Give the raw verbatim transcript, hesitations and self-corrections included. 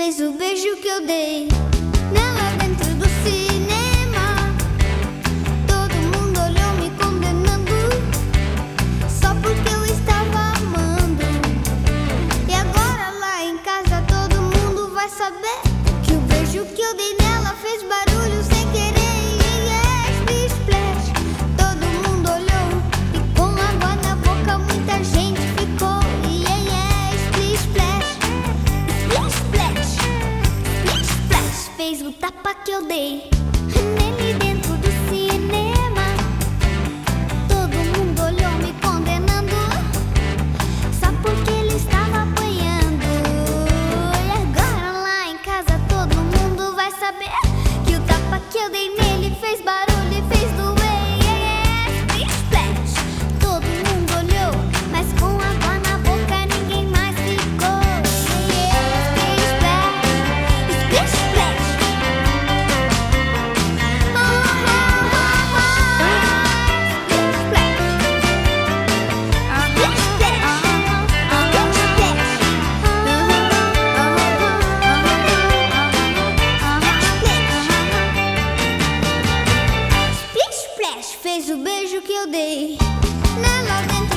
fez o beijo que eu dei nela dentro do cinema. Todo mundo olhou me condenando só porque eu estava amando. E agora lá em casa todo mundo vai saber que o beijo que eu dei nela fez barulho sem querer. Splish splash, todo mundo olhou e com água na boca muita gente ficou. Yeah, yeah, splish splash, splish splash, splish splash, fez o tapa que eu dei nele dentro do cinema. Todo mundo olhou me condenando só porque ele estava apanhando. E agora lá em casa todo mundo vai saber que o tapa que eu dei nele fez barulho e fez doer. Yeah, splish splash, todo mundo olhou, mas com água na boca ninguém mais ficou. Yeah, splish splash, splish splash. Oh, oh, oh, oh. Splish splash, splish splash, splish splash. Splish splash, fez o beijo que eu dei nela dentro